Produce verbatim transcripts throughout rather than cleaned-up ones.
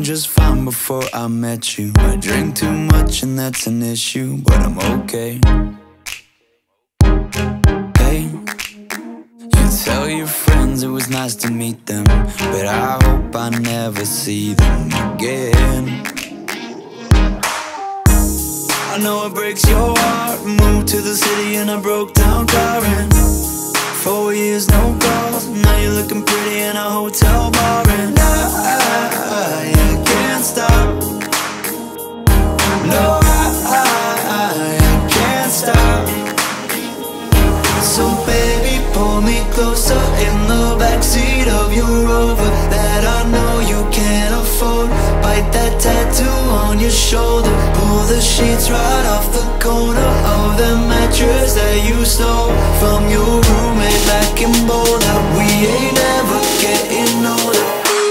just fine before I met you. I drink too much and that's an issue, but I'm okay. Hey, you tell your friends it was nice to meet them, but I hope I never see them again. I know it breaks your heart. Moved to the city in a broke down car, and four years no calls. Now you're looking pretty in a hotel bar, and I, I, I can't stop. No, I, I, I can't stop. So baby, pull me closer in the backseat of your Rover that I know you can't afford. Bite that tattoo on your shoulder. Pull the sheets right off the corner of the mattress that you stole from your roommate back in Boulder. We ain't ever getting older.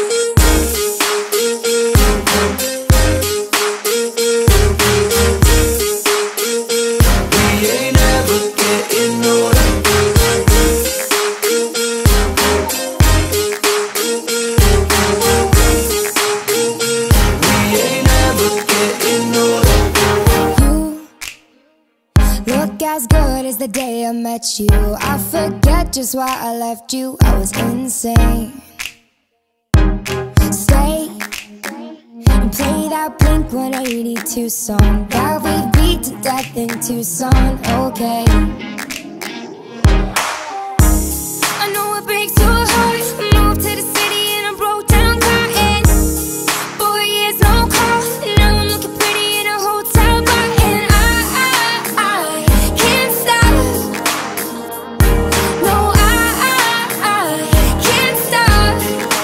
We ain't ever getting older. As good as the day I met you. I forget just why I left you. I was insane. Stay and play that Blink one eighty-two song that we beat to death in Tucson. Okay, I know it breaks your heart. Moved to the city in a broke down car, and four years no call. Now I'm looking pretty in a hotel bar, and I, I, I can't stop. No, I, I, I can't stop.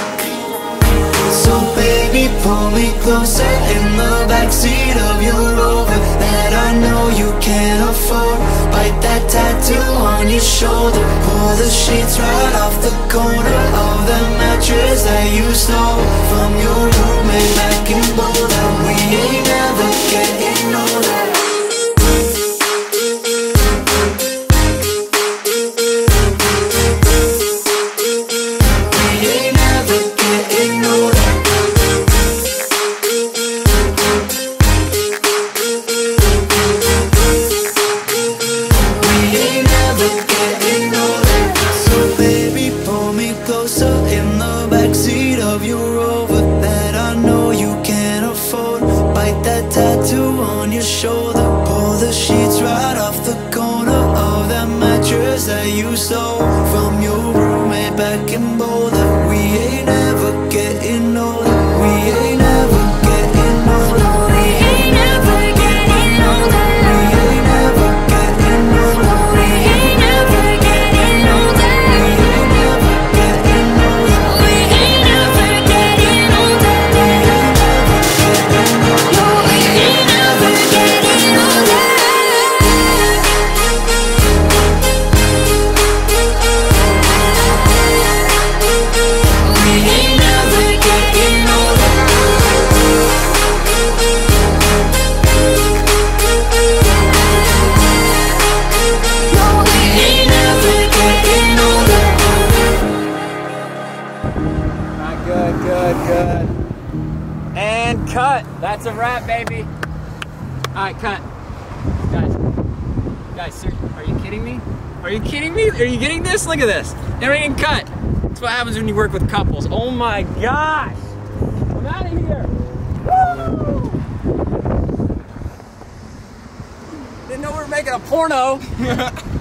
So baby, pull me closer in the backseat of your Rover that I know you can't afford. Bite that tattoo on your shoulder. Pull the sheets right off the corner of the mattress that you stole from your roommate back in Boulder. We ain't never getting older. We ain't never getting older. We ain't never getting older. So baby, pull me closer in the backseat of your Rover that I know you can't afford. Bite that tattoo on your shoulder. Pull the sheets right off the corner of that mattress that you stole from your roommate back in Boulder. We ain't never getting older. We ain't never getting older. We ain't never getting older. We ain't never getting older. We ain't never getting older. We ain't never getting older. We ain't never getting older. No, we ain't never getting older. We ain't never getting older. No, we ain't never getting older. Alright, good, good, good. And cut. That's a wrap, baby. Alright, cut. Guys, guys, sir, are you kidding me? Are you kidding me? Are you getting this? Look at this. Everything cut. That's what happens when you work with couples. Oh my gosh. I'm out of here. Woo! Didn't know we were making a porno.